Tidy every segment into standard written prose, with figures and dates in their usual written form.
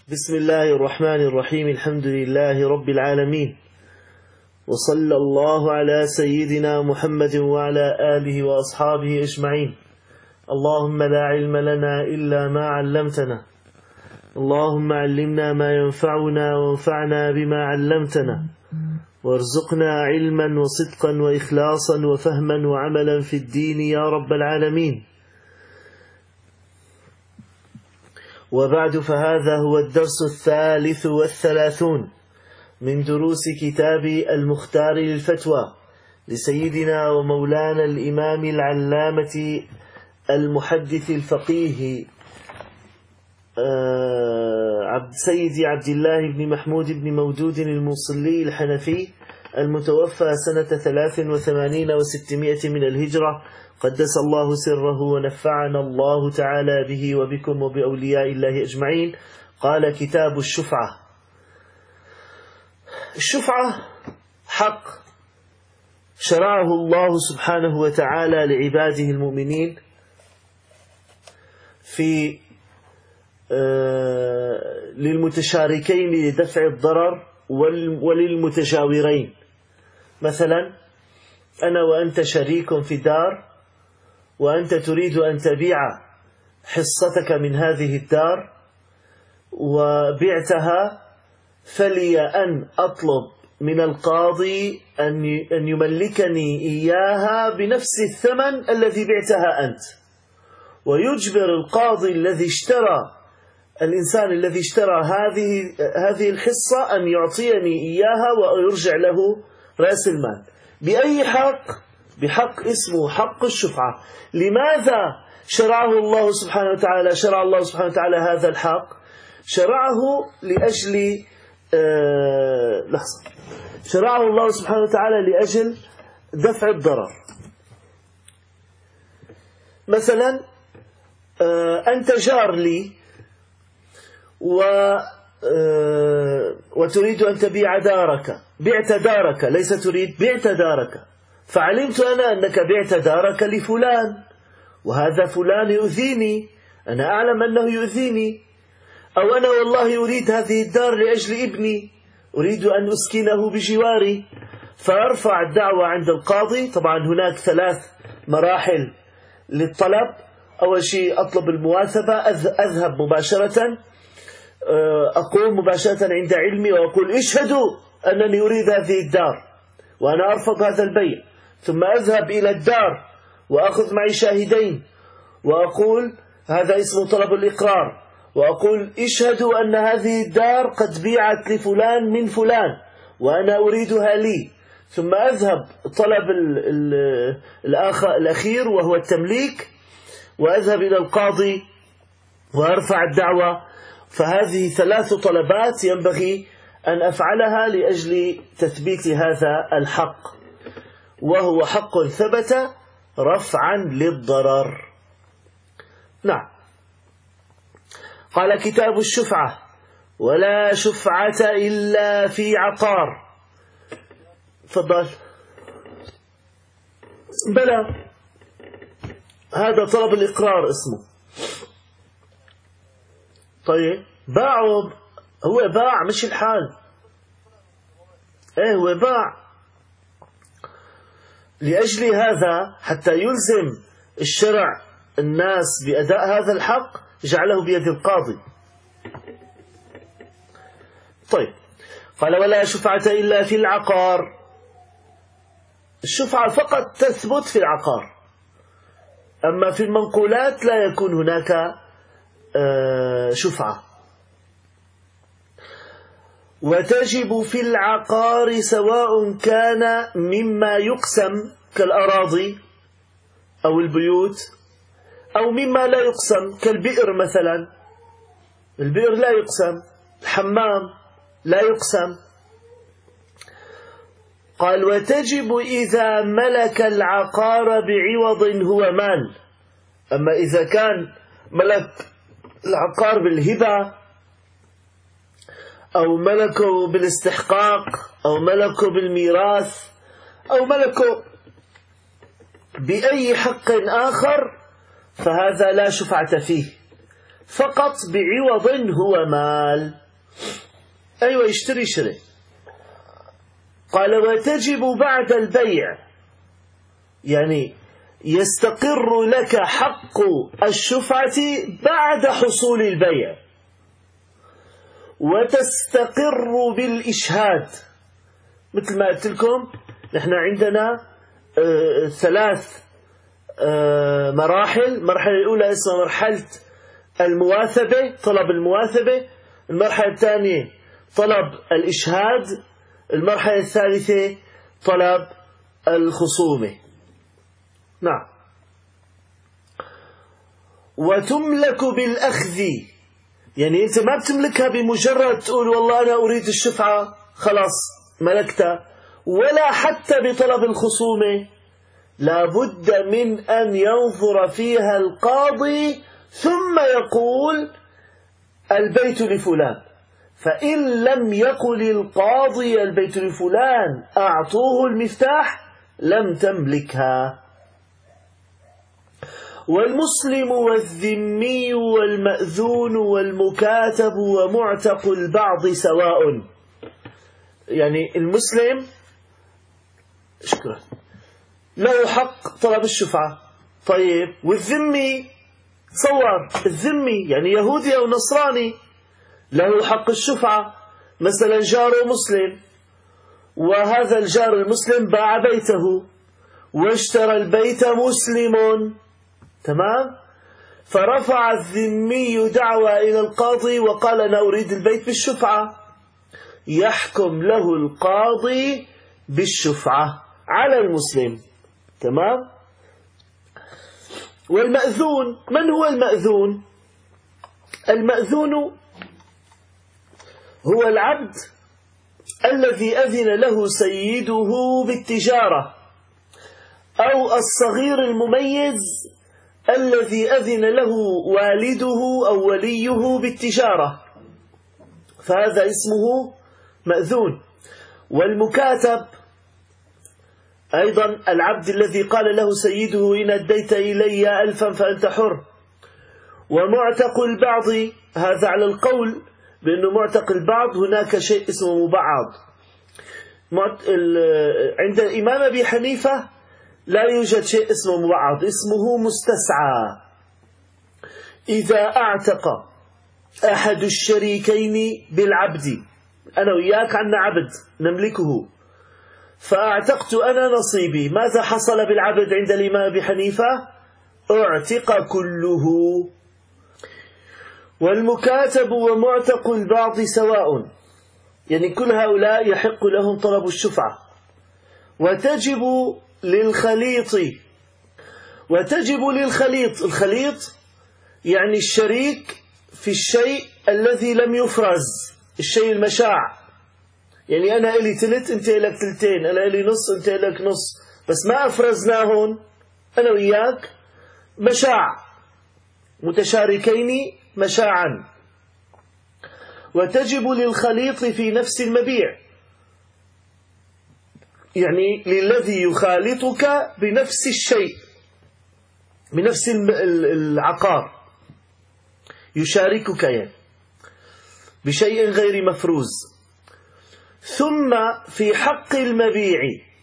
بسم الله الرحمن الرحيم. الحمد لله رب العالمين، وصلى الله على سيدنا محمد وعلى آله وأصحابه أجمعين. اللهم لا علم لنا إلا ما علمتنا، اللهم علمنا ما ينفعنا وانفعنا بما علمتنا، وارزقنا علما وصدقا وإخلاصا وفهما وعملا في الدين يا رب العالمين. وبعد، فهذا هو الدرس 33 من دروس كتاب المختار للفتوى لسيدنا ومولانا الإمام العلامة المحدث الفقيه سيدي عبد الله بن محمود بن مودود الموصلي الحنفي، المتوفى سنة 83 و600 من الهجرة، قدس الله سره ونفعنا الله تعالى به وبكم وبأولياء الله أجمعين. قال: كتاب الشفعة. الشفعة حق شرعه الله سبحانه وتعالى لعباده المؤمنين في للمتشاركين لدفع الضرر وللمتجاورين. مثلا أنا وأنت شريك في دار، وأنت تريد أن تبيع حصتك من هذه الدار وبعتها، فلي أن أطلب من القاضي أن يملكني إياها بنفس الثمن الذي بعتها أنت، ويجبر القاضي الإنسان الذي اشترى هذه الحصة أن يعطيني إياها ويرجع له رأس المال. بأي حق؟ بحق اسمه حق الشفعة. لماذا شرع الله سبحانه وتعالى هذا الحق؟ شرعه الله سبحانه وتعالى لأجل دفع الضرر. مثلا أنت جار لي وتريد أن تبيع دارك، بعت دارك، ليس تريد، بعت دارك، فعلمت أنا أنك بعت دارك لفلان، وهذا فلان يؤذيني، أنا أعلم أنه يؤذيني، أو أنا والله أريد هذه الدار لأجل ابني، أريد أن أسكنه بجواري، فأرفع الدعوة عند القاضي. طبعا هناك 3 مراحل للطلب. أول شيء أطلب المواثبة، أذهب مباشرة، أقوم مباشرة عند علمي وأقول: اشهدوا أنني أريد هذه الدار وأنا أرفض هذا البيع. ثم أذهب إلى الدار وأخذ معي شاهدين وأقول: هذا اسمه طلب الإقرار، وأقول: اشهدوا أن هذه الدار قد بيعت لفلان من فلان وأنا أريدها لي. ثم أذهب طلب الأخير وهو التمليك، وأذهب إلى القاضي وأرفع الدعوة. فهذه 3 طلبات ينبغي أن أفعلها لأجل تثبيت هذا الحق، وهو حق ثبت رفعا للضرر. نعم. قال: كتاب الشفعة. ولا شفعة إلا في عقار. تفضل. بلى، هذا طلب الإقرار اسمه. طيب، باعه، هو باع، مش الحال. هو باع. لأجل هذا، حتى يلزم الشرع الناس بأداء هذا الحق، جعله بيد القاضي. طيب، قال: ولا شفعة إلا في العقار. الشفعة فقط تثبت في العقار، أما في المنقولات لا يكون هناك شفعة. وتجب في العقار سواء كان مما يقسم كالأراضي أو البيوت، أو مما لا يقسم كالبئر مثلا. البئر لا يقسم، الحمام لا يقسم. قال: وتجب إذا ملك العقار بعوض هو مال. أما إذا كان ملك العقار بالهبة، أو ملكه بالاستحقاق، أو ملكه بالميراث، أو ملكه بأي حق آخر، فهذا لا شفعة فيه، فقط بعوض هو مال. أيوة يشتري شري. قال وتجب بعد البيع، يعني يستقر لك حق الشفعة بعد حصول البيع، وتستقر بالإشهاد. مثل ما قلت لكم نحن عندنا ثلاث مراحل. المرحلة الأولى اسمها مرحلة المواثبة، طلب المواثبة. المرحلة الثانية طلب الإشهاد. المرحلة الثالثة طلب الخصومة. نعم. وتملك بالأخذ، يعني أنت ما بتملكها بمجرد تقول والله أنا أريد الشفعة خلاص ملكتها، ولا حتى بطلب الخصومة. لا بد من أن ينظر فيها القاضي ثم يقول البيت لفلان. فإن لم يقل القاضي البيت لفلان أعطوه المفتاح لم تملكها. والمسلم والذمي والمأذون والمكاتب ومعتق البعض سواء. يعني المسلم شكرا له حق طلب الشفعة. طيب والذمي، صور الذمي يعني يهودي أو نصراني له حق الشفعة. مثلا جاره مسلم، وهذا الجار المسلم باع بيته واشترى البيت مسلم، تمام؟ فرفع الذمي دعوى إلى القاضي وقال أنا أريد البيت بالشفعة. يحكم له القاضي بالشفعة على المسلم، تمام؟ والمأذون، من هو المأذون؟ المأذون هو العبد الذي أذن له سيده بالتجارة، أو الصغير المميز الذي أذن له والده أو وليه بالتجارة، فهذا اسمه مأذون. والمكاتب أيضا العبد الذي قال له سيده إن أديت إلي 1000 فأنت حر. ومعتق البعض، هذا على القول بأنه معتق البعض هناك شيء اسمه مبعض. عند الإمام أبي حنيفة لا يوجد شيء اسمه مبعض، اسمه مستسعى. إذا أعتق أحد الشريكين بالعبد، أنا وياك عنا عبد نملكه، فأعتقت أنا نصيبي، ماذا حصل بالعبد عند الإمام أبي حنيفة؟ اعتق كله. والمكاتب ومعتق البعض سواء، يعني كل هؤلاء يحق لهم طلب الشفعة. وتجب للخليط، الخليط يعني الشريك في الشيء الذي لم يفرز، الشيء المشاع. يعني أنا إلي تلت أنت إلك تلتين، أنا إلي نص أنت إلك نص، بس ما أفرزناهن أنا وياك مشاع، متشاركين مشاعا. وتجب للخليط في نفس المبيع، يعني للذي يخالطك بنفس الشيء، بنفس العقار، يشاركك يعني بشيء غير مفروز. ثم في حق المبيع،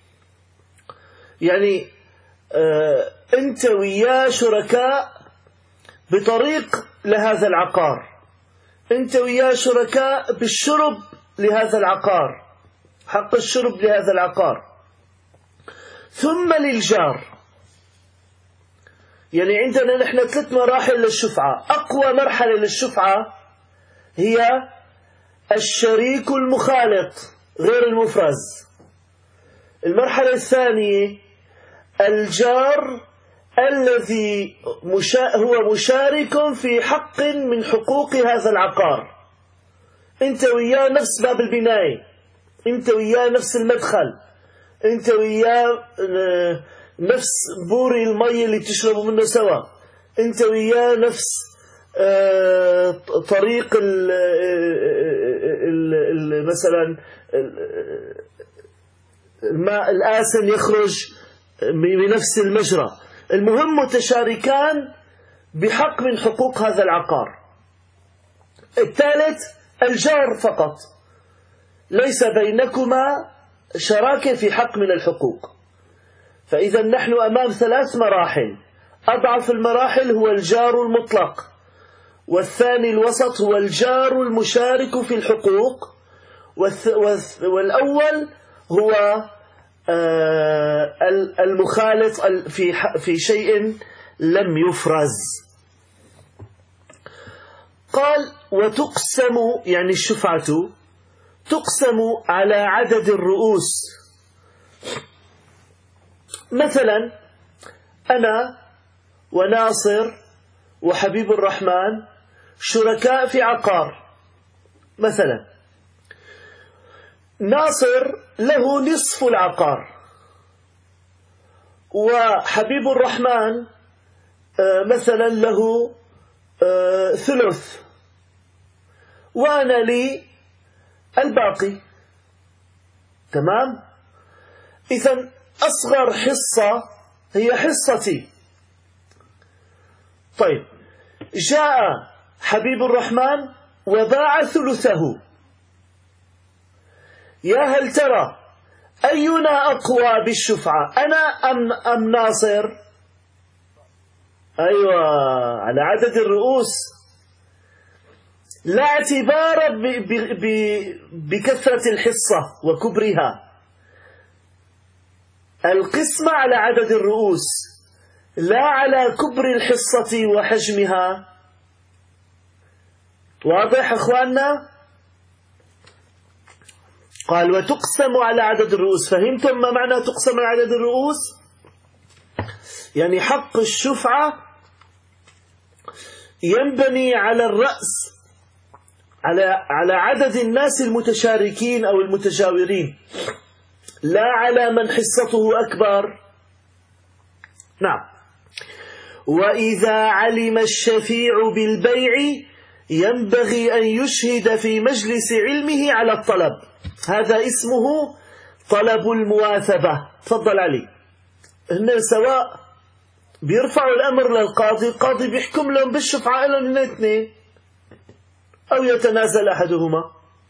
يعني أنت وياه شركاء بطريق لهذا العقار، أنت وياه شركاء بالشرب لهذا العقار، حق الشرب لهذا العقار. ثم للجار، يعني عندنا نحن 3 مراحل للشفعة. أقوى مرحلة للشفعة هي الشريك المخالط غير المفرز. المرحلة الثانية الجار الذي هو مشارك في حق من حقوق هذا العقار، أنت وياه نفس باب البناية، أنت وياه نفس المدخل، أنت وياه نفس بوري المي اللي تشربوا منه سوا، أنت وياه نفس طريق مثلا الماء الآسن يخرج بنفس المجرى. المهم متشاركان بحق من حقوق هذا العقار. الثالث الجار فقط، ليس بينكما شراكة في حق من الحقوق. فإذا نحن أمام 3 مراحل. أضعف المراحل هو الجار المطلق، والثاني الوسط هو الجار المشارك في الحقوق، والأول هو المخالط في شيء لم يفرز. قال وتقسم، يعني الشفعة تقسم على عدد الرؤوس. مثلا أنا وناصر وحبيب الرحمن شركاء في عقار، مثلا ناصر له نصف العقار، وحبيب الرحمن مثلا له ثلث، وأنا لي الباقي. تمام؟ إذن أصغر حصة هي حصتي. طيب، جاء حبيب الرحمن وباع ثلثه، يا هل ترى أينا أقوى بالشفعة، أنا أم ناصر؟ أيوة، على عدد الرؤوس، لا اعتبار بكثرة الحصة وكبرها، القسمة على عدد الرؤوس لا على كبر الحصة وحجمها. واضح أخواننا؟ قال وتقسم على عدد الرؤوس. فهمتم ما معنى تقسم على عدد الرؤوس؟ يعني حق الشفعة ينبني على الرأس، على عدد الناس المتشاركين أو المتجاورين، لا على من حصته أكبر. نعم. وإذا علم الشفيع بالبيع ينبغي أن يشهد في مجلس علمه على الطلب. هذا اسمه طلب المواثبة. تفضل علي. هن سواء بيرفعوا الأمر للقاضي، القاضي بيحكم لهم بالشفعة لهم هن اثنين، أو يتنازل أحدهما.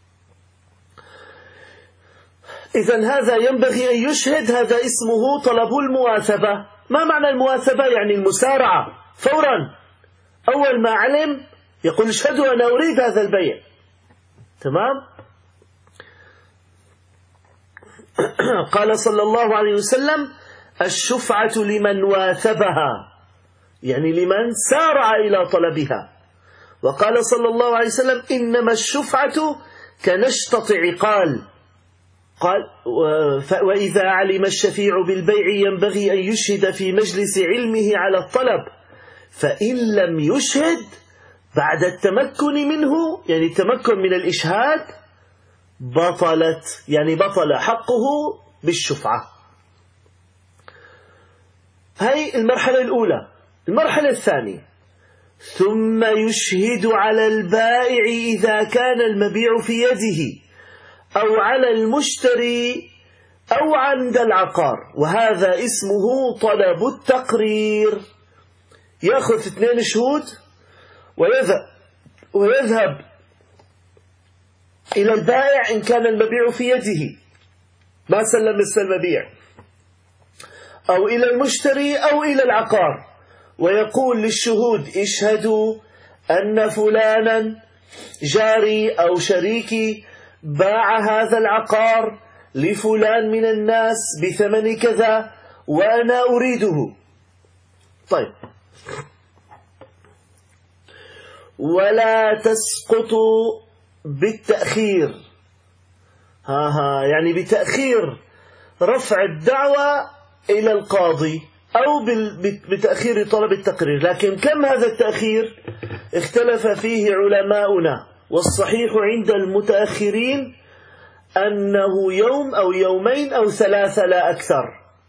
إذن هذا ينبغي أن يشهد، هذا اسمه طلب المواثبة. ما معنى المواثبة؟ يعني المسارعة فورا، أول ما علم يقول اشهدوا أنا أريد هذا البيع. تمام؟ قال صلى الله عليه وسلم الشفعة لمن واثبها، يعني لمن سارع إلى طلبها. وقال صلى الله عليه وسلم إنما الشفعة كنشطة عقال. قال وإذا علم الشفيع بالبيع ينبغي أن يشهد في مجلس علمه على الطلب، فإن لم يشهد بعد التمكن منه، يعني التمكن من الإشهاد، بطلت، يعني بطل حقه بالشفعة. هاي المرحلة الأولى. المرحلة الثانية ثم يشهد على البائع إذا كان المبيع في يده، أو على المشتري، أو عند العقار، وهذا اسمه طلب التقرير. يأخذ 2 شهود ويذهب إلى البائع إن كان المبيع في يده ما سلم المبيع، أو إلى المشتري أو إلى العقار، ويقول للشهود اشهدوا أن فلانا جاري أو شريكي باع هذا العقار لفلان من الناس بثمن كذا وأنا أريده. طيب، ولا تسقط بالتأخير، يعني بتأخير رفع الدعوة إلى القاضي، أو بتأخير طلب التقرير. لكن كم هذا التأخير؟ اختلف فيه علماؤنا، والصحيح عند المتأخرين أنه يوم أو يومين أو 3 لا أكثر،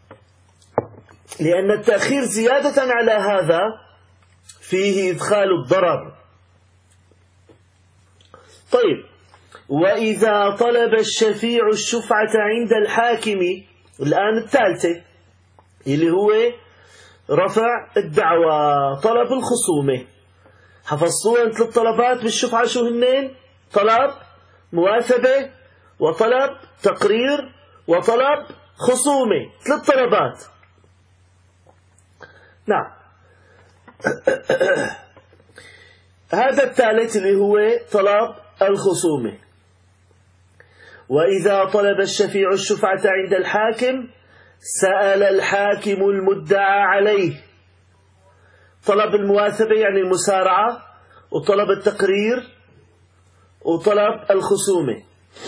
لأن التأخير زيادة على هذا فيه إدخال الضرر. طيب، وإذا طلب الشفيع الشفعة عند الحاكم، الآن الثالثة اللي هو رفع الدعوى، طلب الخصومة. حفظتوها أنت الطلبات بالشفعة شو هنين؟ طلب مواثبة، وطلب تقرير، وطلب خصومة، 3 طلبات. نعم. هذا الثالث اللي هو طلب الخصومة. وإذا طلب الشفيع الشفعة عند الحاكم سأل الحاكم المدعى عليه. طلب المواثبة يعني المسارعة، وطلب التقرير، وطلب الخصومة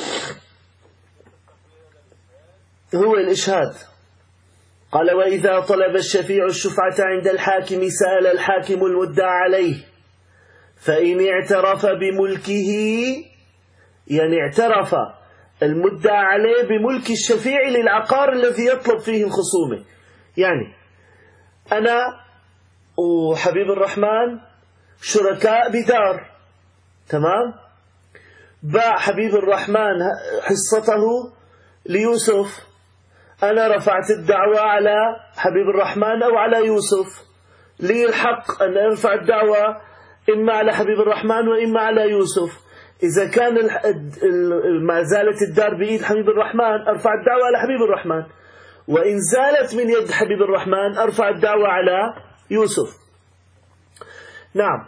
هو الإشهاد. قال: وإذا طلب الشفيع الشفعة عند الحاكم سأل الحاكم المدعى عليه، فإن اعترف بملكه، يعني اعترف المدعى عليه بملك الشفيع للعقار الذي يطلب فيه الخصومة. يعني أنا وحبيب الرحمن شركاء بدار، تمام؟ باع حبيب الرحمن حصته ليوسف، أنا رفعت الدعوة على حبيب الرحمن أو على يوسف، لي الحق أن أرفع الدعوة إما على حبيب الرحمن وإما على يوسف. إذا كان ما زالت الدار بإيد حبيب الرحمن أرفع الدعوة على حبيب الرحمن، وإن زالت من يد حبيب الرحمن أرفع الدعوة على يوسف. نعم.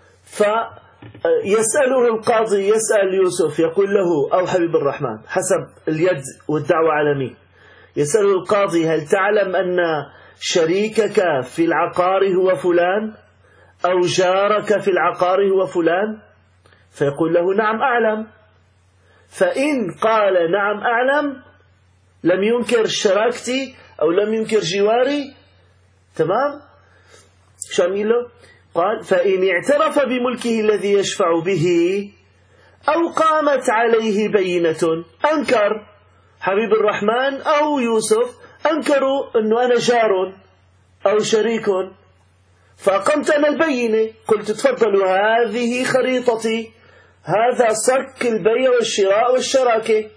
فيسأله القاضي، يسأل يوسف يقول له أو حبيب الرحمن حسب اليد والدعوة على مين. يسأله القاضي: هل تعلم أن شريكك في العقار هو فلان، أو جارك في العقار هو فلان؟ فيقول له: نعم أعلم. فإن قال نعم أعلم لم ينكر شراكتي أو لم ينكر جواري، تمام؟ شو عمل له؟ قال: فإن اعترف بملكه الذي يشفع به أو قامت عليه بينة، أنكر حبيب الرحمن أو يوسف، أنكروا أنه أنا جار أو شريك، فأقمت أنا البينة، قلت: تفضلوا هذه خريطتي، هذا صك البيع والشراء والشراكة.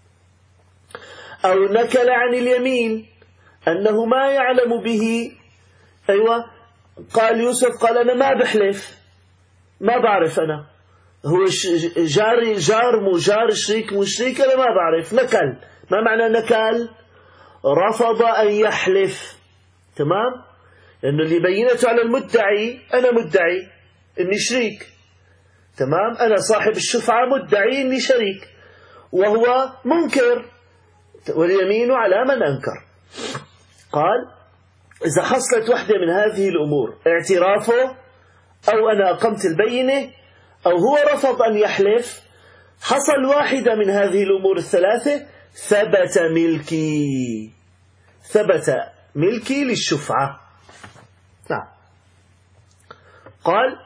أو نكل عن اليمين أنه ما يعلم به. أيوة، قال يوسف: قال أنا ما بحلف، ما بعرف، أنا هو جاري جار مو جار، شريك مو شريك، أنا ما بعرف. نكل. ما معنى نكل؟ رفض أن يحلف، تمام؟ لأنه اللي بينته على المدعي، أنا مدعي إني شريك، تمام؟ أنا صاحب الشفعة مدعي إني شريك، وهو منكر، واليمين على من أنكر. قال: إذا حصلت واحدة من هذه الأمور، اعترافه أو أنا أقمت البينة أو هو رفض أن يحلف، حصل واحدة من هذه الأمور الثلاثة، ثبت ملكي، ثبت ملكي للشفعة. نعم. قال: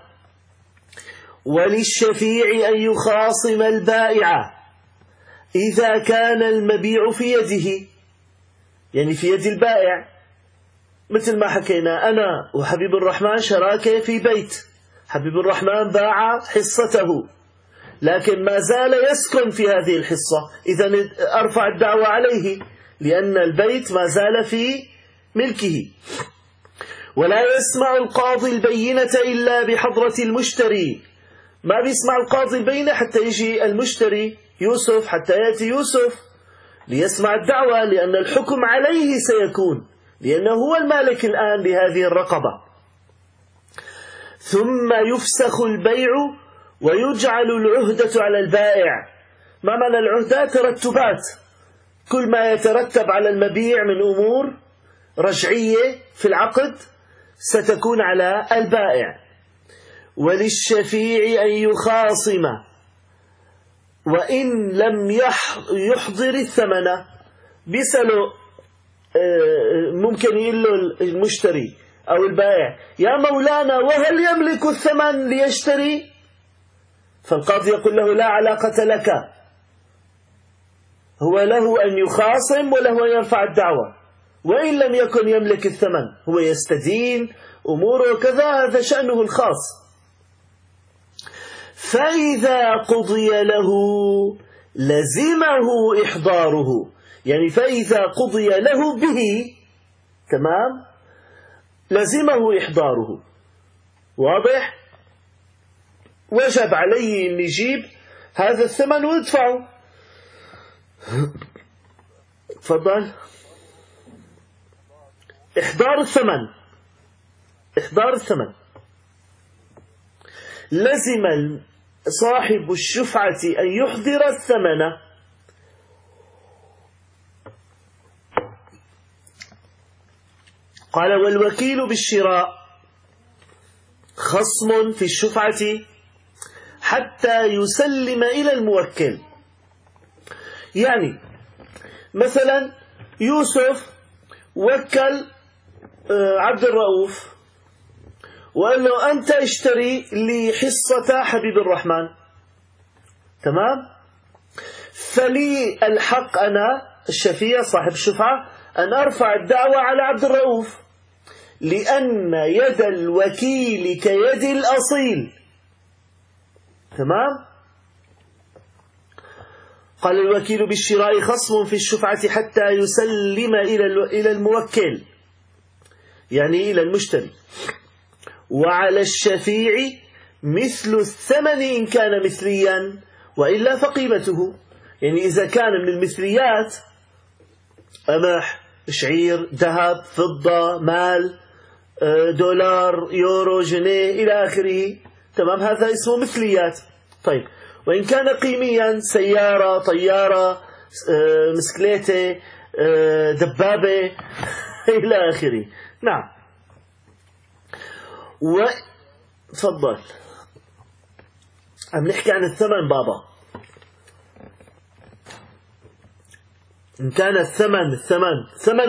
وللشفيع أن يخاصم البائع إذا كان المبيع في يده، يعني في يد البائع. مثل ما حكينا، أنا وحبيب الرحمن شراكة في بيت، حبيب الرحمن باع حصته لكن ما زال يسكن في هذه الحصة، إذن أرفع الدعوة عليه لأن البيت ما زال في ملكه. ولا يسمع القاضي البينة إلا بحضرة المشتري، ما بيسمع القاضي البينة حتى يجي المشتري يوسف، حتى يأتي يوسف ليسمع الدعوة، لأن الحكم عليه سيكون، لأنه هو المالك الآن لهذه الرقبة. ثم يفسخ البيع ويجعل العهدة على البائع. ما معنى العهدة؟ ترتبات، كل ما يترتب على المبيع من أمور رجعية في العقد ستكون على البائع. وللشفيع أن يخاصم وإن لم يحضر الثمن. بيسأله، ممكن يقول له المشتري أو البائع: يا مولانا وهل يملك الثمن ليشتري؟ فالقاضي يقول له: لا علاقة لك، هو له أن يخاصم وله أن يرفع الدعوة، وإن لم يكن يملك الثمن هو يستدين أموره كذا، هذا شأنه الخاص. فإذا قضي له لزمه إحضاره، يعني فإذا قضي له به، تمام، لزمه إحضاره. واضح؟ وجب علي أن يجيب هذا الثمن ويدفعه. تفضل. إحضار الثمن لزم صاحب الشفعة أن يحضر الثمن. قال والوكيل بالشراء خصم في الشفعة حتى يسلم إلى الموكل. يعني مثلا يوسف وكل عبد الرؤوف وقال له أنت اشتري لي حصة حبيب الرحمن، تمام؟ فلي الحق أنا الشفيع صاحب الشفعة أن أرفع الدعوة على عبد الرؤوف، لأن يد الوكيل كيد الأصيل، تمام؟ قال الوكيل بالشراء خصم في الشفعة حتى يسلم إلى الموكل، يعني إلى المشتري. وعلى الشفيع مثل الثمن إن كان مثليا، وإلا فقيمته. يعني إذا كان من المثليات قمح، شعير، ذهب، فضة، مال، دولار، يورو، جنيه إلى آخره، تمام، هذا اسمه مثليات. طيب وإن كان قيميا سيارة، طيارة، مسكليتة، دبابة إلى آخره. نعم. تفضل. عم نحكي عن الثمن بابا. إن كان ثمن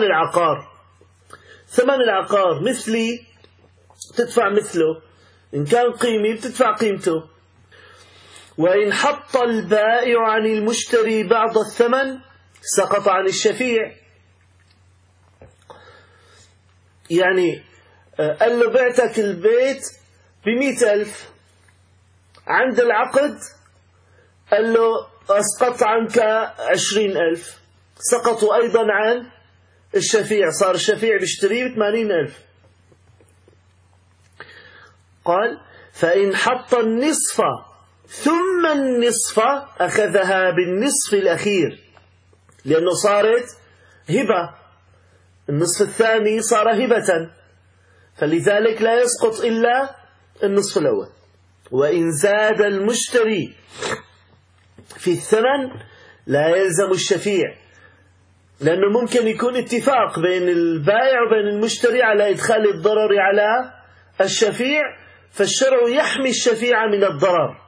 العقار مثلي تدفع مثله، إن كان قيمي بتدفع قيمته. وإن حط البائع عن المشتري بعض الثمن سقط عن الشفيع. يعني قال له بعتك البيت ب100,000، عند العقد قال له أسقط عنك 20,000، سقطوا أيضا عن الشفيع، صار الشفيع بيشتريه ب80,000. قال فإن حط النصف ثم النصف أخذها بالنصف الأخير، لأنه صارت هبة، النصف الثاني صار هبة، فلذلك لا يسقط إلا النصف الأول. وإن زاد المشتري في الثمن لا يلزم الشفيع، لأنه ممكن يكون اتفاق بين البائع وبين المشتري على إدخال الضرر على الشفيع، فالشرع يحمي الشفيع من الضرر.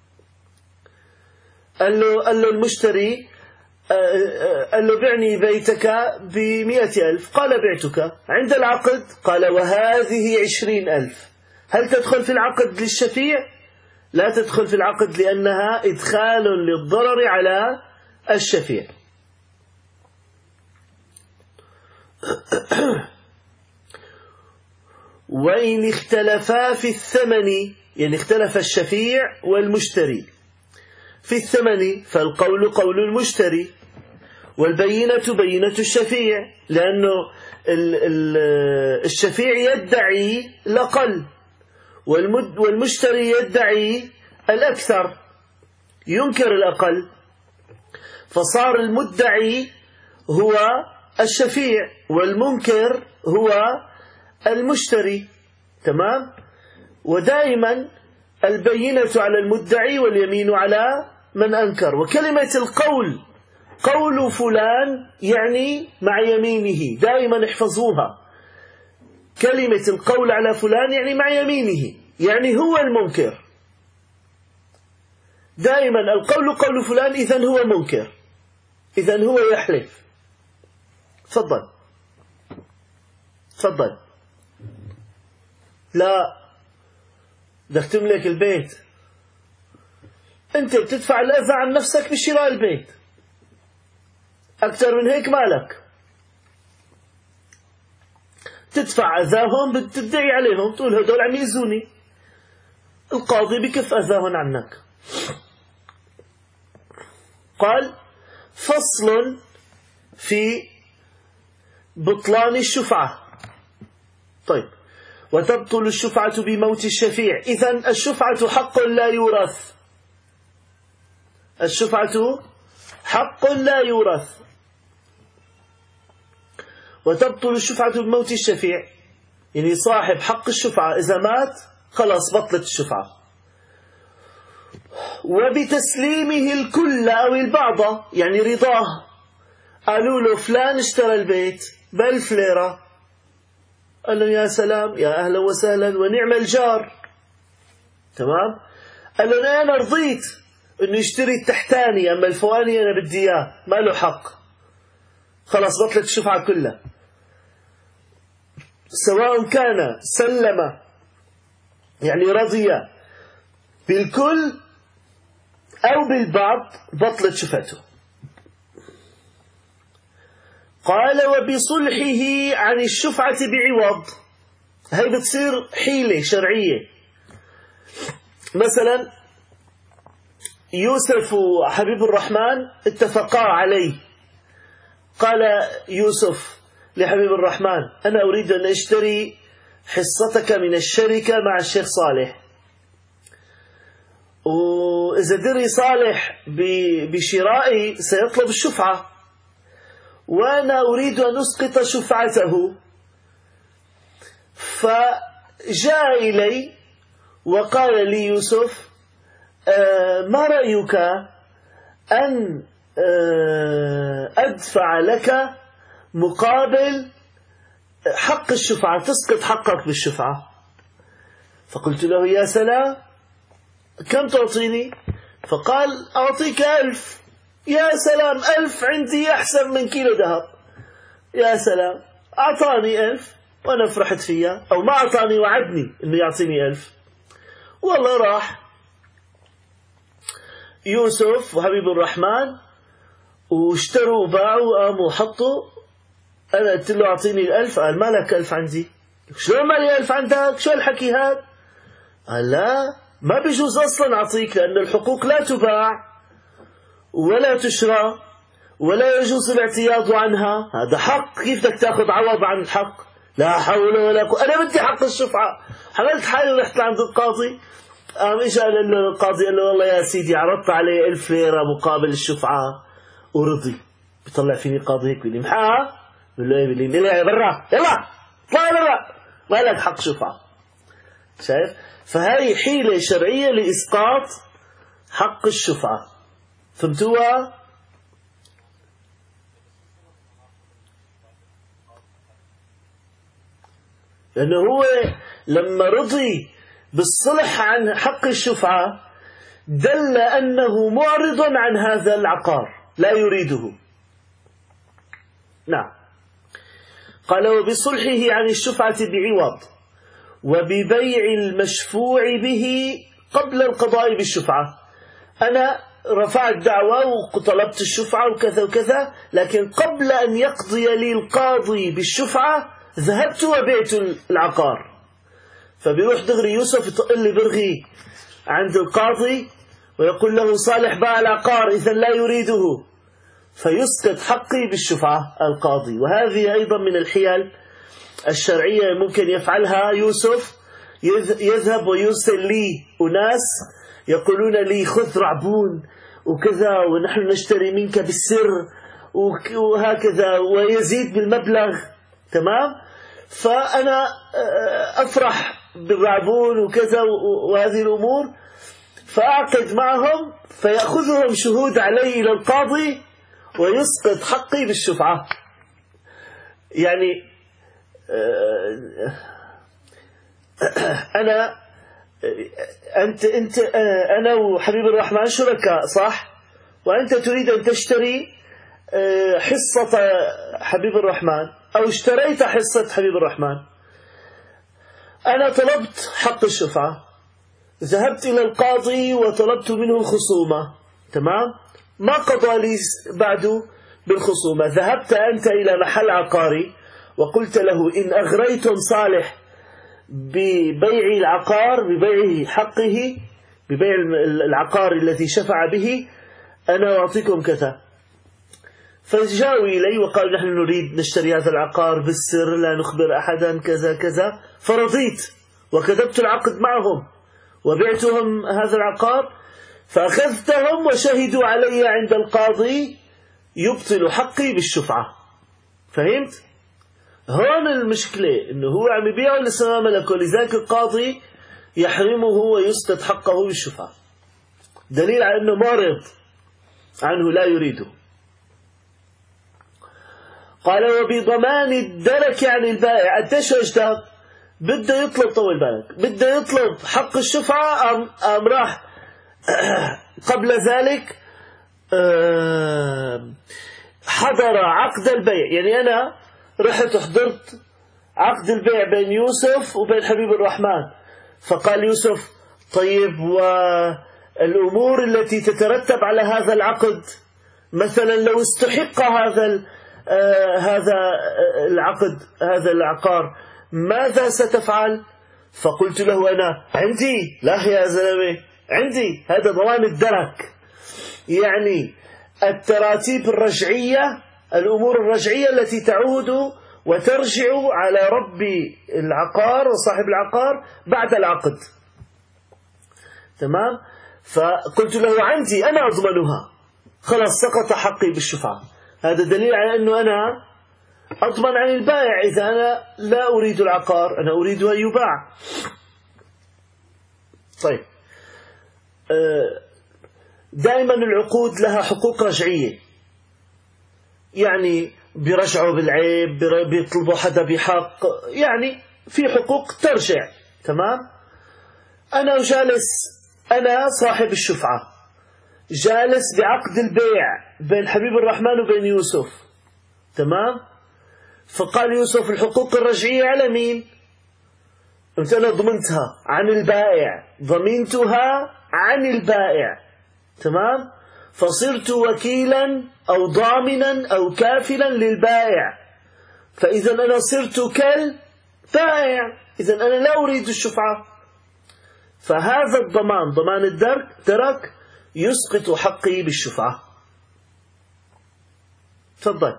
قال له المشتري، قال له بعني بيتك ب100,000، قال بعتك. عند العقد قال وهذه 20,000. هل تدخل في العقد للشفيع؟ لا تدخل في العقد، لأنها إدخال للضرر على الشفيع. وإن اختلفا في الثمن، يعني اختلف الشفيع والمشتري في الثمن، فالقول قول المشتري والبينة بينة الشفيع، لأنه الشفيع يدعي الأقل والمشتري يدعي الأكثر، ينكر الأقل، فصار المدعي هو الشفيع والمنكر هو المشتري، تمام؟ ودائما البينة على المدعي واليمين على من أنكر. وكلمة القول، قول فلان يعني مع يمينه، دائما احفظوها. كلمة القول على فلان يعني مع يمينه، يعني هو المنكر. دائما القول قول فلان، إذن هو منكر، إذن هو يحلف. تفضل. لا، بدك تملك البيت، أنت بتدفع الأذى عن نفسك بشراء البيت، أكثر من هيك مالك. تدفع أذاهم، بتدعي عليهم، تقول هدول عم يأذوني، القاضي بكف أذاهم عنك. قال فصل في بطلان الشفعة. طيب، وتبطل الشفعة بموت الشفيع. إذن الشفعة حق لا يورث، الشفعة حق لا يورث، وتبطل الشفعة بموت الشفيع، يعني صاحب حق الشفعة إذا مات خلاص بطلت الشفعة. وبتسليمه الكل أو البعض، يعني رضاه، قالوا له فلان اشترى البيت ب1000 ليرة، قال له يا سلام يا أهلا وسهلا ونعم الجار، تمام. قال له أنا رضيت إنه يشتري التحتاني، أما الفواني أنا بدي إياه، ما له حق، خلاص بطلت الشفعة كلها. سواء كان سلم يعني رضي بالكل أو بالبعض بطلت شفعته. قال وبصلحه عن الشفعة بعوض، هي بتصير حيلة شرعية. مثلا يوسف وحبيب الرحمن اتفقا عليه، قال يوسف لحبيب الرحمن أنا أريد أن أشتري حصتك من الشركة مع الشيخ صالح، وإذا دري صالح بشرائي سيطلب الشفعة، وأنا أريد أن أسقط شفعته. فجاء إلي وقال لي يوسف ما رأيك أن أدفع لك مقابل حق الشفعة، تسقط حقك بالشفعة. فقلت له يا سلام كم تعطيني؟ فقال أعطيك 1000. يا سلام 1000 عندي أحسن من كيلو ذهب. يا سلام، أعطاني 1000 وأنا فرحت فيها، أو ما أعطاني وعدني أنه يعطيني 1000. والله راح يوسف وحبيب الرحمن واشتروا وباعوا وقاموا وحطوا. أنا قلت له أعطيني 1000، قال ما لك 1000 عندي. شلون ما لي 1000 عندك؟ شو الحكي هذا؟ قال لا، ما بيجوز أصلا أعطيك، لأن الحقوق لا تباع ولا تشرى ولا يجوز الاعتياض عنها، هذا حق، كيف بدك تأخذ عوض عن الحق؟ لا حول ولا قوة، أنا بدي حق الشفعة. حملت حالي ورحت لعند القاضي، قام إجا قال له القاضي، قال له والله يا سيدي عرضت عليه 1000 ليرة مقابل الشفعة ورضي. بيطلع فيني قاضي هيك بيقول لي محقق؟ بقول له ايه؟ بيقول لي يلا برا، يلا اطلع برا، ما لك حق شفعة. شايف؟ فهي حيلة شرعية لإسقاط حق الشفعة، فهمتوها؟ لأنه هو لما رضي بالصلح عن حق الشفعة دل أنه معرض عن هذا العقار لا يريده. نعم. قال وبصلحه عن الشفعة بعوض وببيع المشفوع به قبل القضاء بالشفعة. أنا رفعت دعوة وطلبت الشفعة وكذا وكذا، لكن قبل أن يقضي لي القاضي بالشفعة ذهبت وبعت العقار. فبيروح دغري يوسف يطق لي برغي عند القاضي ويقول له صالح باع العقار إذا لا يريده، فيسقط حقي بالشفعة القاضي. وهذه أيضا من الحيل الشرعية ممكن يفعلها يوسف، يذهب ويرسل لي أناس يقولون لي خذ رعبون وكذا ونحن نشتري منك بالسر وهكذا، ويزيد بالمبلغ، تمام. فأنا أفرح بالرعبون وكذا وهذه الأمور، فأعقد معهم فيأخذهم شهود علي إلى القاضي ويسقط حقي بالشفعة. يعني أنا وحبيب الرحمن شركاء صح؟ وأنت تريد أن تشتري حصة حبيب الرحمن أو اشتريت حصة حبيب الرحمن. أنا طلبت حق الشفعة، ذهبت إلى القاضي وطلبت منه الخصومة، تمام، ما قضى لي بعد بالخصومة. ذهبت أنت إلى محل عقاري وقلت له إن أغريتم صالح ببيع العقار، ببيع حقه، ببيع العقار الذي شفع به، أنا أعطيكم كذا. فجاءوا إلي وقالوا نحن نريد نشتري هذا العقار بالسر لا نخبر أحدا كذا كذا، فرضيت وكتبت العقد معهم وبعتهم هذا العقار، فأخذتهم وشهدوا علي عند القاضي يبطل حقي بالشفعة. فهمت؟ هون المشكلة إنه هو عم يبيعه لسه ما ملكه، لذلك القاضي يحرمه ويسقط حقه بالشفعة، دليل على أنه معرض عنه لا يريده. قال وبضمان الدرك عن البائع. قديش اجتهد؟ بده يطلب، طول بالك، بده يطلب حق الشفعة أم راح قبل ذلك حضر عقد البيع. يعني أنا رحت حضرت عقد البيع بين يوسف وبين حبيب الرحمن، فقال يوسف طيب والأمور التي تترتب على هذا العقد، مثلا لو استحق هذا العقد هذا العقار ماذا ستفعل؟ فقلت له أنا عندي، لا يا زلمة عندي، هذا ضمان الدرك، يعني التراتيب الرجعية، الأمور الرجعية التي تعود وترجع على رب العقار وصاحب العقار بعد العقد. تمام؟ فقلت له عندي أنا أضمنها، خلاص سقط حقي بالشفعة. هذا دليل على أنه أنا أضمن عن البائع إذا أنا لا أريد العقار، أنا أريد أن يباع. طيب، دائما العقود لها حقوق رجعية، يعني بيرجعوا بالعيب، بيطلبوا حدا بحق، يعني في حقوق ترجع. تمام؟ أنا جالس، أنا صاحب الشفعة جالس بعقد البيع بين حبيب الرحمن وبين يوسف. تمام؟ فقال يوسف الحقوق الرجعية على مين؟ قلت أنا ضمنتها عن البائع، ضمنتها عن البائع. تمام؟ فصرت وكيلا أو ضامنا أو كافلا للبائع، فإذا أنا صرت كالبائع، إذا أنا لا أريد الشفعة. فهذا الضمان، ضمان الدرك، يسقط حقي بالشفعة. تفضل.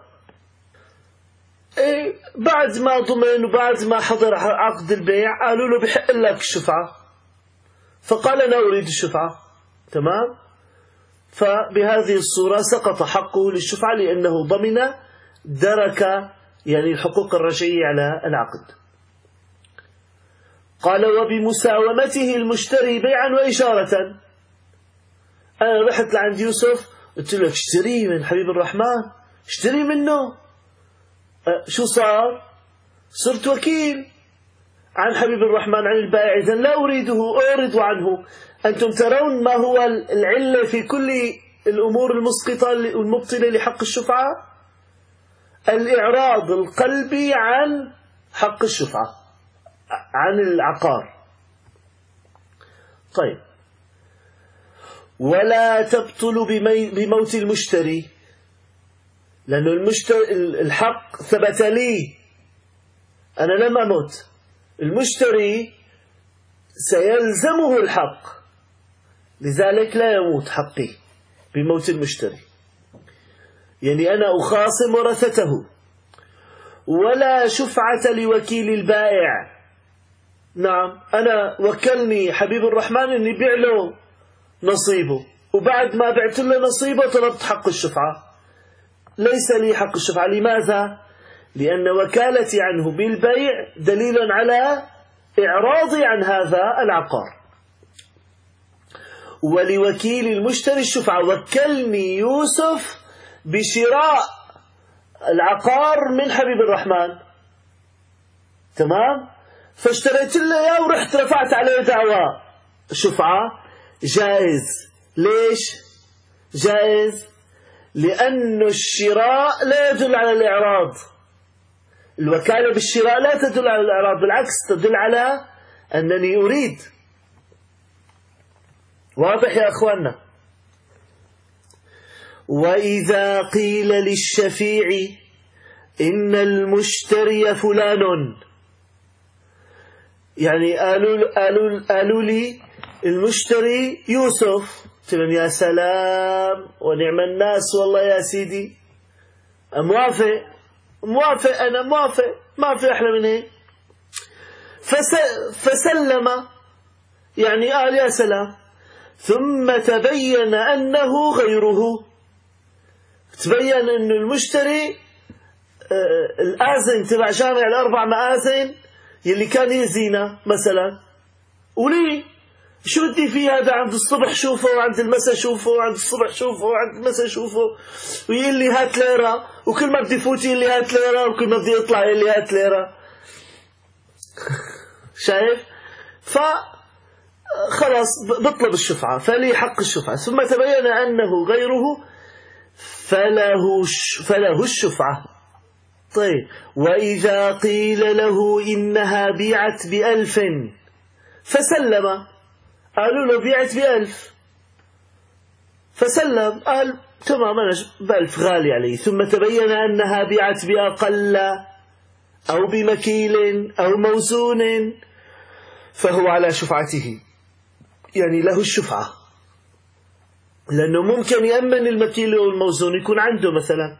بعد ما ضمن وبعد ما حضر عقد البيع قالوا له بحق لك الشفعة، فقال أنا أريد الشفعة. تمام؟ فبهذه الصورة سقط حقه للشفعة لأنه ضمن درك، يعني الحقوق الرجعية على العقد. قال وبمساومته المشتري بيعا وإشارة. أنا رحت لعند يوسف قلت له اشتري من حبيب الرحمن، اشتري منه. شو صار؟ صرت وكيل عن حبيب الرحمن عن البائع، إذن لا أريده، أعرض عنه. أنتم ترون ما هو العلة في كل الأمور المسقطة والمبطلة لحق الشفعة؟ الإعراض القلبي عن حق الشفعة، عن العقار. طيب، ولا تبطل بموت المشتري، لأن الحق ثبت لي، أنا لم أمت، المشتري سيلزمه الحق، لذلك لا يموت حقي بموت المشتري، يعني أنا أخاصم ورثته. ولا شفعة لوكيل البائع. نعم، أنا وكلني حبيب الرحمن أني بيع له نصيبه، وبعد ما بعت له نصيبه طلبت حق الشفعة، ليس لي حق الشفعة. لماذا؟ لأن وكالتي عنه بالبيع دليل على إعراضي عن هذا العقار. ولوكيل المشتري الشفعة، وكلني يوسف بشراء العقار من حبيب الرحمن. تمام؟ فاشتريت له اياه ورحت رفعت عليه دعوى شفعة، جائز. ليش جائز؟ لأن الشراء لا يدل على الإعراض، الوكالة بالشراء لا تدل على الإعراض، بالعكس تدل على أنني أريد. واضح يا أخواننا؟ وإذا قيل للشفيع إن المشتري فلان، يعني قالوا لي المشتري يوسف، قلت لهم يا سلام ونعم الناس والله يا سيدي، موافق؟ موافق، أنا موافق، ما في أحلى من هيك. فسلم، يعني قال يا سلام. ثم تبين أنه غيره، تبين أن المشتري الآذن تبع جامع الأربع مآذن يلي كان يزينا مثلا، ولي شو بدي فيه هذا؟ عند الصبح شوفه وعند المساء شوفه وعند الصبح شوفه وعند المساء شوفه، ويقول لي هات ليرة، وكل ما بدي فوت يقول لي هات ليرة، وكل ما بدي يطلع يقول لي هات ليرة. شايف؟ فخلاص بطلب الشفعة، فلي حق الشفعة. ثم تبين أنه غيره فله الشفعة. طيب، وإذا قيل له إنها بيعت ب1000 فسلم، قالوا له بيعت ب1000 فسلم، قال تمام أنا ب1000 غالي علي. ثم تبين أنها بيعت بأقل أو بمكيل أو موزون فهو على شفعته، يعني له الشفعة، لأنه ممكن يأمن المكيل والموزون يكون عنده مثلا،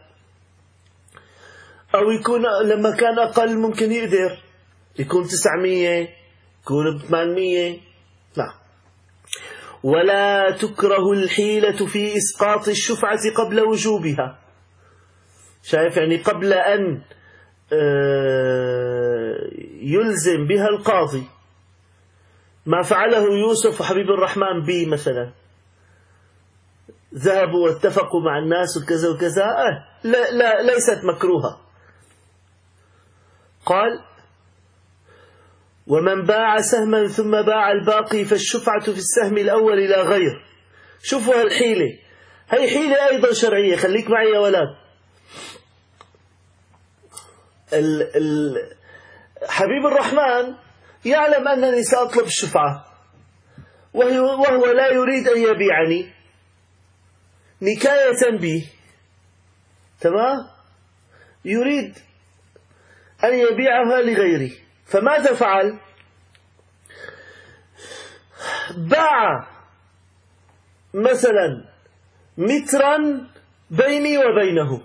أو يكون لما كان أقل ممكن يقدر يكون 900 يكون 800. نعم. ولا تكره الحيلة في إسقاط الشفعة قبل وجوبها. شايف؟ يعني قبل أن يلزم بها القاضي، ما فعله يوسف وحبيب الرحمن بي مثلا، ذهبوا واتفقوا مع الناس وكذا وكذا، لا ليست مكروهة. قال: ومن باع سهما ثم باع الباقي فالشفعة في السهم الأول لا غير. شوفوا هالحيلة، هي حيلة أيضا شرعية، خليك معي يا ولد. حبيب الرحمن يعلم أنني سأطلب الشفعة، وهو لا يريد أن يبيعني نكاية بي، تمام؟ يريد أن يبيعها لغيره، فماذا فعل؟ باع مثلا مترا بيني وبينه،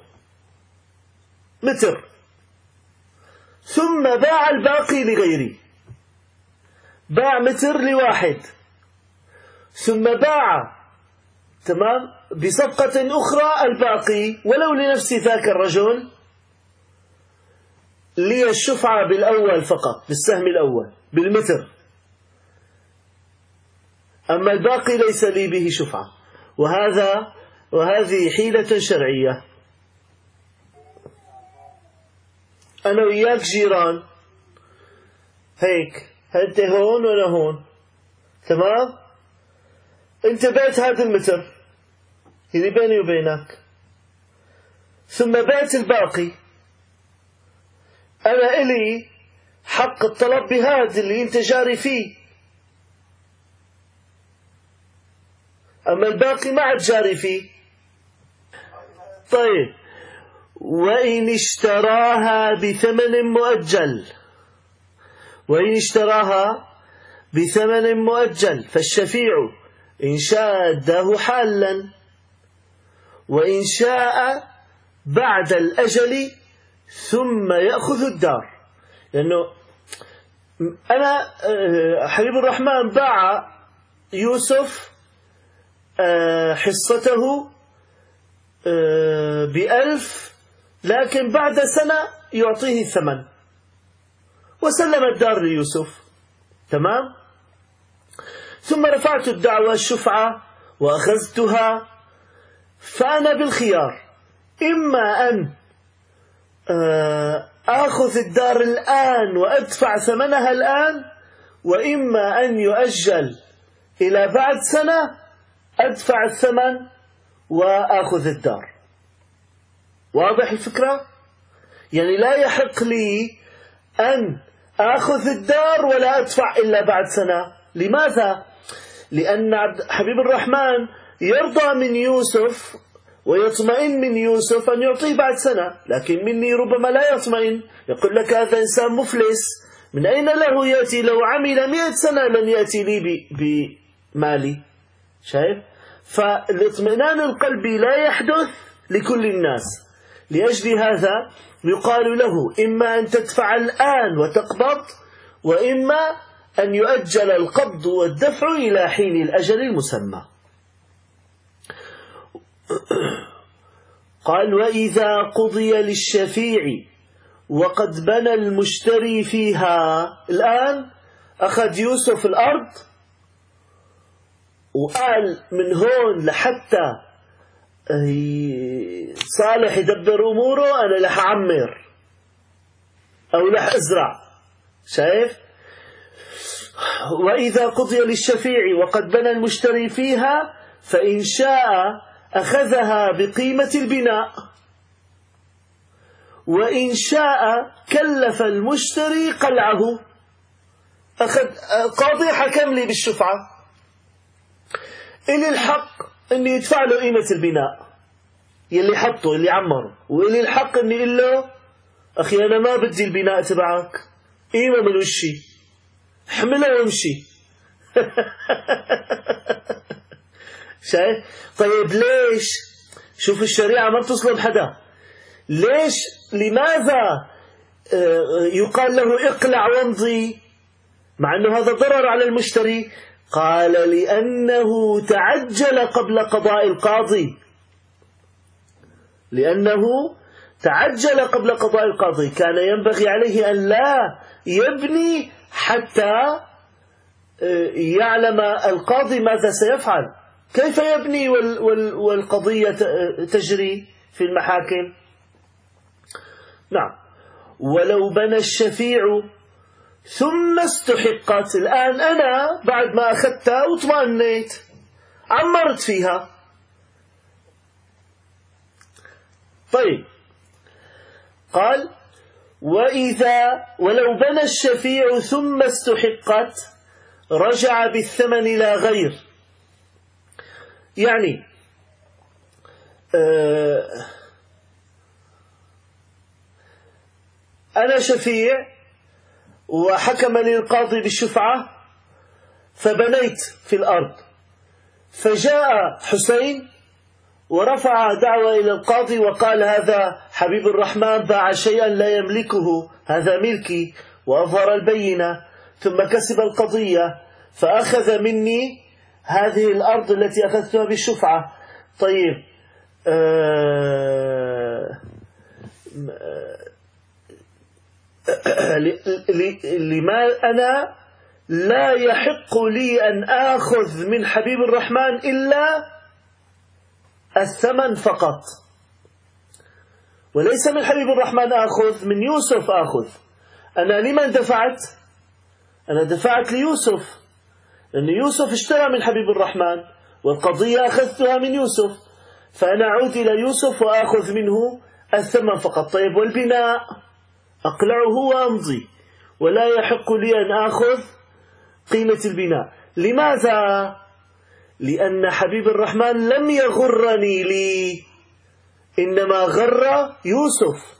متر، ثم باع الباقي لغيري، باع متر لواحد، ثم باع تمام بصفقة أخرى الباقي ولو لنفس ذاك الرجل، لي الشفعة بالأول فقط، بالسهم الأول بالمتر، أما الباقي ليس لي به شفعة. وهذه حيلة شرعية. أنا وياك جيران، هيك أنت هون وأنا هون، تمام؟ أنت بعت هذا المتر اللي بيني وبينك، ثم بعت الباقي، أنا إلي حق الطلب بهذا اللي أنت جاري فيه، أما الباقي ما عاد جاري فيه. طيب، وإن اشتراها بثمن مؤجل، وإن اشتراها بثمن مؤجل فالشفيع إن شاء أداه حالا، وإن شاء بعد الأجل ثم يأخذ الدار. لأنه أنا حبيب الرحمن باع يوسف حصته ب1000، لكن بعد سنة يعطيه الثمن، وسلم الدار ليوسف، تمام؟ ثم رفعت الدعوى الشفعة وأخذتها، فأنا بالخيار، إما أن آخذ الدار الآن وأدفع ثمنها الآن، وإما أن يؤجل إلى بعد سنة أدفع الثمن وآخذ الدار. واضح الفكرة؟ يعني لا يحق لي أن آخذ الدار ولا أدفع إلا بعد سنة. لماذا؟ لأن حبيب الرحمن يرضى من يوسف ويطمئن من يوسف أن يعطيه بعد سنة، لكن مني ربما لا يطمئن، يقول لك هذا إنسان مفلس، من أين له يأتي؟ لو عمل 100 سنة لن يأتي لي بمالي. شايف؟ فالاطمئنان القلبي لا يحدث لكل الناس، لأجل هذا يقال له إما أن تدفع الآن وتقبض، وإما أن يؤجل القبض والدفع إلى حين الأجل المسمى. قال: وإذا قضي للشفيع وقد بنى المشتري فيها. الآن أخذ يوسف الأرض وقال من هون لحتى صالح يدبر أموره أنا رح أعمر أو رح أزرع. شايف؟ وإذا قضي للشفيع وقد بنى المشتري فيها فإن شاء أخذها بقيمة البناء، وإن شاء كلف المشتري قلعه. أخذ قاضي حكم لي بالشفعة، إلي الحق أني يدفع له قيمة البناء يلي حطه اللي عمره، وإلي الحق أني يقول له أخي أنا ما بدي البناء تبعك، قيمة من وشي، احملها وامشي. شايف؟ طيب ليش؟ شوف الشريعة ما بتظلم حدا. ليش؟ لماذا يقال له اقلع وامضي مع أنه هذا ضرر على المشتري؟ قال: لأنه تعجل قبل قضاء القاضي. لأنه تعجل قبل قضاء القاضي، كان ينبغي عليه أن لا يبني حتى يعلم القاضي ماذا سيفعل. كيف يبني والقضية تجري في المحاكم؟ نعم. ولو بنى الشفيع ثم استحقت. الآن أنا بعد ما أخذتها واطمأنيت عمرت فيها. طيب، قال: ولو بنى الشفيع ثم استحقت رجع بالثمن لا غير. يعني أنا شفيع وحكم لي القاضي بالشفعة فبنيت في الأرض، فجاء حسين ورفع دعوة إلى القاضي وقال: هذا حبيب الرحمن باع شيئا لا يملكه، هذا ملكي، وأظهر البينة، ثم كسب القضية فأخذ مني هذه الأرض التي أخذتها بالشفعة. طيب، لما أنا لا يحق لي أن آخذ من حبيب الرحمن إلا الثمن فقط، وليس من حبيب الرحمن آخذ، من يوسف آخذ. أنا لمن دفعت؟ أنا دفعت ليوسف، لأن يوسف اشترى من حبيب الرحمن والقضية أخذتها من يوسف، فأنا أعود إلى يوسف وآخذ منه الثمن فقط. طيب، والبناء أقلعه وأمضي، ولا يحق لي أن آخذ قيمة البناء. لماذا؟ لأن حبيب الرحمن لم يغرني لي، إنما غر يوسف.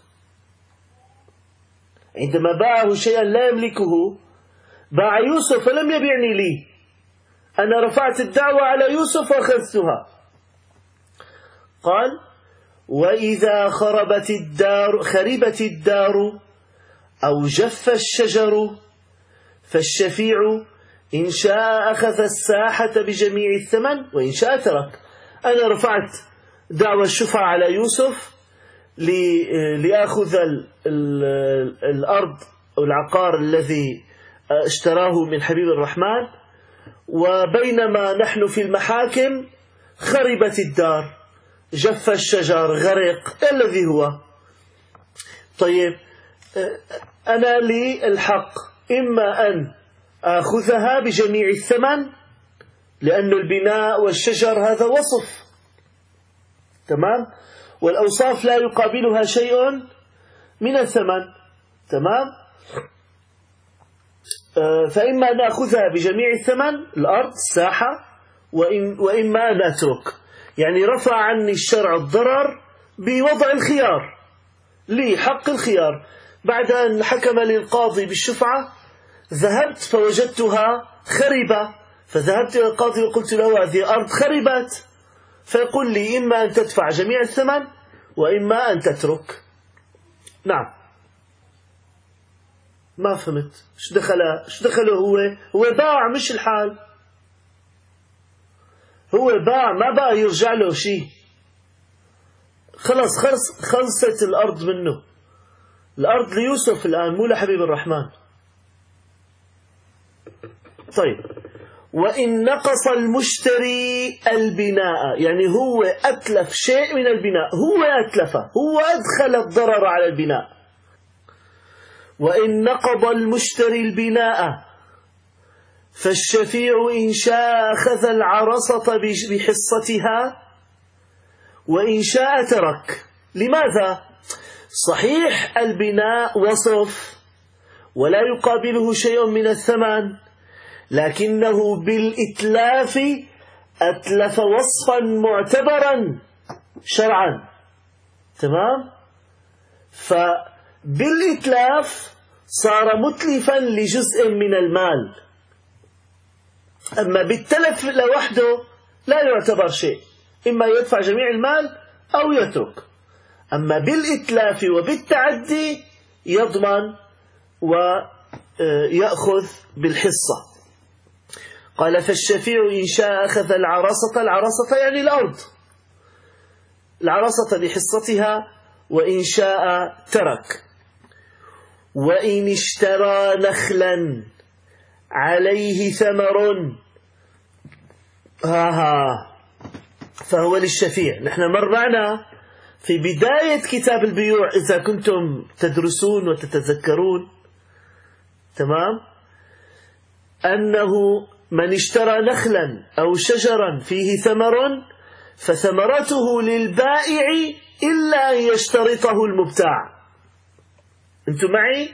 عندما باعه شيئا لا يملكه باع يوسف فلم يبيعني لي، أنا رفعت الدعوة على يوسف وأخذتها. قال: وإذا خربت الدار أو جف الشجر فالشفيع إن شاء أخذ الساحة بجميع الثمن وإن شاء ترك. أنا رفعت دعوى الشفعة على يوسف لأخذ الأرض أو العقار الذي اشتراه من حبيب الرحمن، وبينما نحن في المحاكم خربت الدار، جف الشجر، غرق، الذي هو. طيب، أنا لي الحق إما أن آخذها بجميع الثمن، لأن البناء والشجر هذا وصف، تمام، والأوصاف لا يقابلها شيء من الثمن، تمام. فإما أن أخذها بجميع الثمن، الأرض، الساحة، وإما أن أترك. يعني رفع عني الشرع الضرر بوضع الخيار، لي حق الخيار. بعد أن حكم لي القاضي بالشفعة ذهبت فوجدتها خربة، فذهبت إلى القاضي وقلت له: هذه أرض خربت. فيقول لي: إما أن تدفع جميع الثمن، وإما أن تترك. نعم. ما فهمت ايش دخله هو باع مش الحال، هو باع ما بقى يرجع له شيء، خلصت الأرض منه. الأرض ليوسف الآن مو لحبيب الرحمن. طيب، وإن نقص المشتري البناء، يعني هو أتلف شيء من البناء، هو أتلفه، هو أدخل الضرر على البناء. وإن نقض المشتري البناء فالشفيع إن شاء أخذ العرصة بحصتها وإن شاء ترك. لماذا؟ صحيح البناء وصف ولا يقابله شيء من الثمن، لكنه بالإتلاف أتلف وصفا معتبرا شرعا. تمام؟ فبالإتلاف صار متلفا لجزء من المال، أما بالتلف لوحده لا يعتبر شيء، إما يدفع جميع المال أو يترك. أما بالإتلاف وبالتعدي يضمن ويأخذ بالحصة. قال فالشفيع إن شاء أخذ العرصة يعني الأرض، العرصة بحصتها وإن شاء ترك. وإن اشترى نخلا عليه ثمر فهو للشفيع. نحن مر معنا في بداية كتاب البيوع إذا كنتم تدرسون وتتذكرون، تمام، أنه من اشترى نخلا أو شجرا فيه ثمر فثمرته للبائع إلا أن يشترطه المبتاع. أنتم معي؟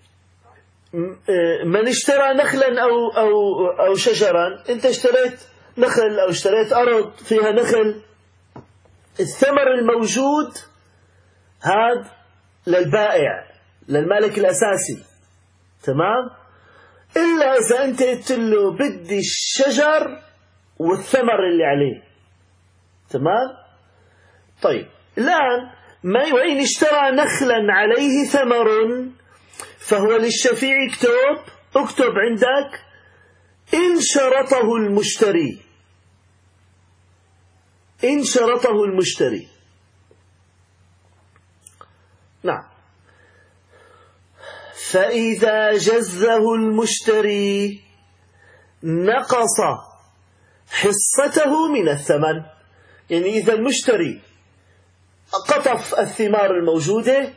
من اشترى نخلا أو شجرا، أنت اشتريت نخل أو اشتريت أرض فيها نخل، الثمر الموجود هذا للبائع للمالك الأساسي، تمام، إلا إذا أنت قلت له بدي الشجر والثمر اللي عليه. تمام. طيب الآن وإن اشترى نخلا عليه ثمر فهو للشفيع. اكتب عندك إن شرطه المشتري، إن شرطه المشتري. نعم. فإذا جزه المشتري نقص حصته من الثمن، يعني إذا المشتري قطف الثمار الموجودة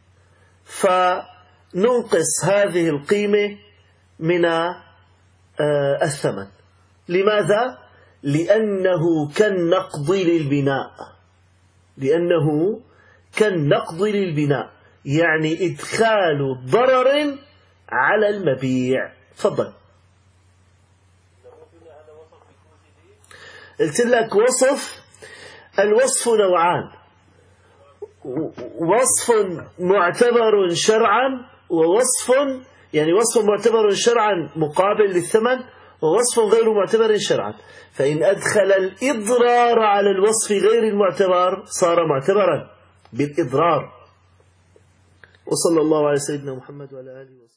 فننقص هذه القيمة من الثمن. لماذا؟ لأنه كالنقض للبناء، لأنه كالنقض للبناء، يعني إدخال ضرر على المبيع. تفضل. قلت لك الوصف نوعان: وصف معتبر شرعا، ووصف يعني وصف معتبر شرعا مقابل للثمن، ووصف غير معتبر شرعا. فإن أدخل الإضرار على الوصف غير المعتبر صار معتبرا بالإضرار. وصلى الله على سيدنا محمد وعلى آله وسلم.